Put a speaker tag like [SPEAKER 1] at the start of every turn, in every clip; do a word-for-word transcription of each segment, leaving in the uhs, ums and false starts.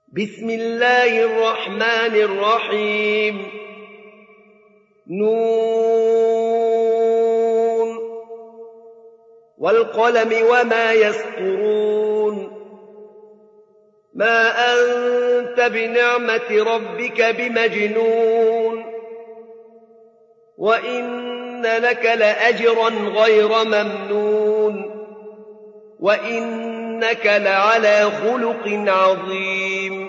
[SPEAKER 1] بسم الله الرحمن الرحيم نون والقلم وما يسطرون ما أنت بنعمة ربك بمجنون وإن لك لأجرا غير ممنون وإنك لعلى خلق عظيم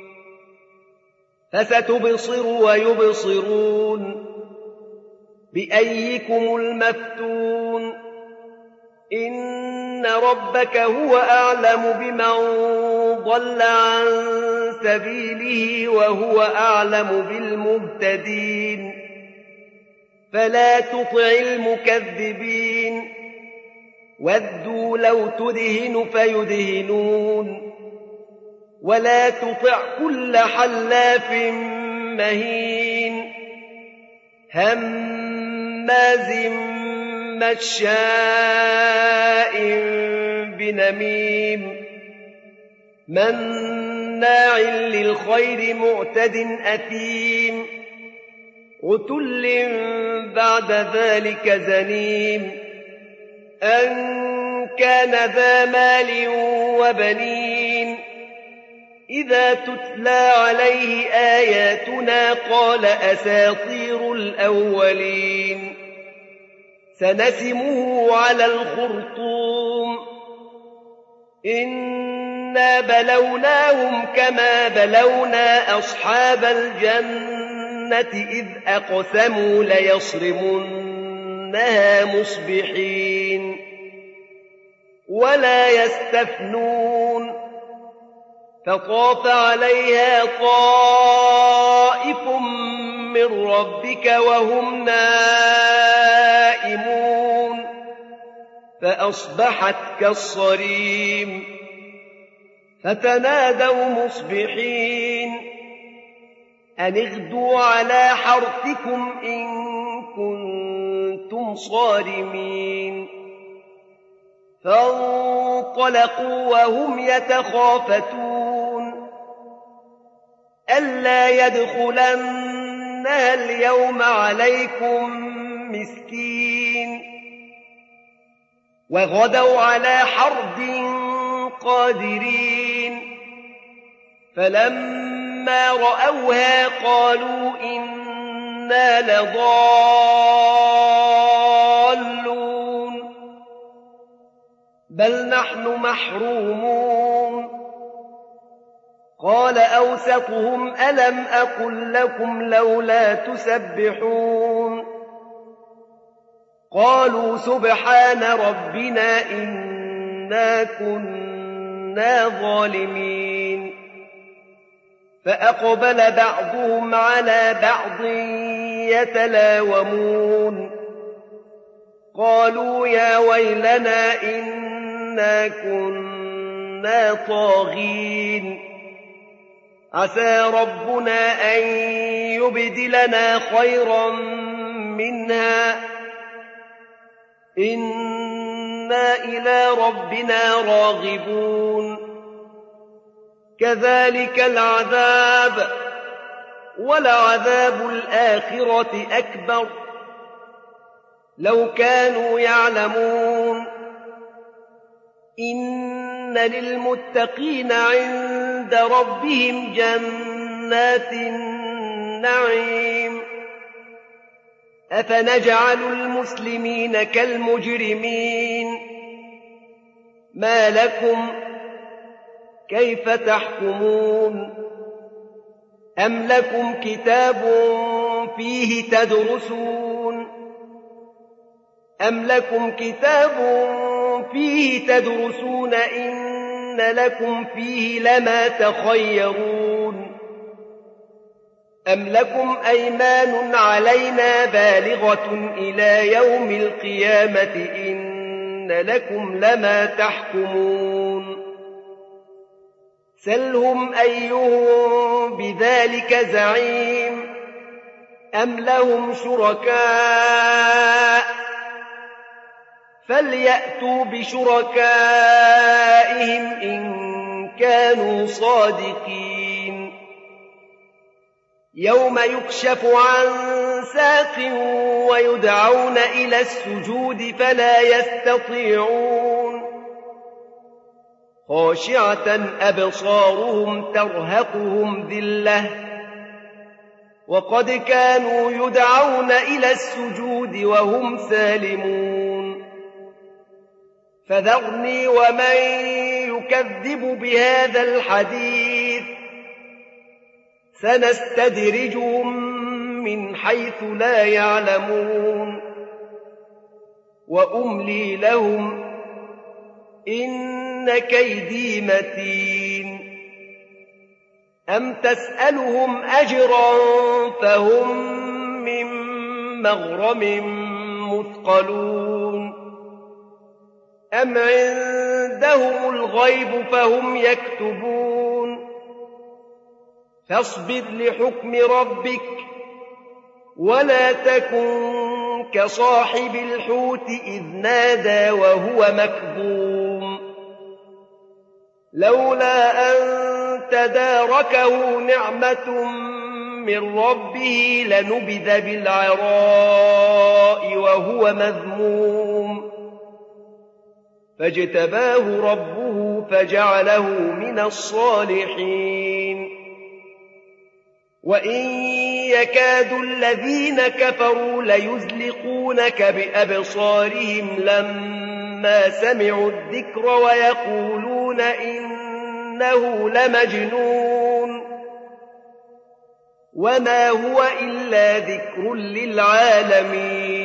[SPEAKER 1] فستبصر ويبصرون بأيكم المفتون إن ربك هو أعلم بمن ضل عن سبيله وهو أعلم بالمهتدين فلا تطع المكذبين ودوا لو تدهن فيدهنون ولا تطع كل حلاف مهين هماز مشاء بنميم مناع للخير معتد أثيم عتل بعد ذلك زنيم أن كان ذا مال وبنين إذا تتلى عليه آياتنا قال أساطير الأولين سنسمه على الخرطوم إنا بلوناهم كما بلونا أصحاب الجنة إذ أقسموا ليصرمنها مصبحين ولا يستثنون فطاف عليها طائف من ربك وهم نائمون فأصبحت كالصريم فتنادوا مصبحين أن اغدوا على حرثكم إن كنتم صارمين فانطلقوا وهم يتخافتون ألا يدخلنها اليوم عليكم مسكين وغدوا على حرد قادرين فلما رأوها قالوا إنا لضالون بل نحن محرومون قال أوسطهم ألم أقل لكم لولا تسبحون قالوا سبحان ربنا إنا كنا ظالمين فأقبل بعضهم على بعض يتلاومون قالوا يا ويلنا إنا كنا طاغين عسى ربنا أن يبدلنا خيرا منها إنا إلى ربنا راغبون كذلك العذاب ولعذاب الآخرة أكبر لو كانوا يعلمون إن للمتقين عند ربهم جنات النعيم أفنجعل المسلمين كالمجرمين ما لكم كيف تحكمون أم لكم كتاب فيه تدرسون أم لكم كتاب فيه تدرسون إن لكم فيه لما تخيرون أم لكم أيمان علينا بالغة إلى يوم القيامة إن لكم لما تحكمون سلهم أيهم بذلك زعيم أم لهم شركاء فليأتوا بشركائهم إن كانوا صادقين يوم يكشف عن ساق ويدعون إلى السجود فلا يستطيعون خاشعة أبصارهم ترهقهم ذلة وقد كانوا يدعون إلى السجود وهم سالمون فذرني ومن يكذب بهذا الحديث سنستدرجهم من حيث لا يعلمون وأملي لهم إن كيدي متين أم تسألهم أجرا فهم من مغرم مثقلون أم عندهم الغيب فهم يكتبون فاصبر لحكم ربك ولا تكن كصاحب الحوت إذ نادى وهو مكظوم لولا أن تداركه نعمة من ربه لنبذ بالعراء وهو مذموم فاجتباه ربه فجعله من الصالحين وإن يكاد الذين كفروا ليزلقونك بأبصارهم لما سمعوا الذكر ويقولون إنه لمجنون وما هو إلا ذكر للعالمين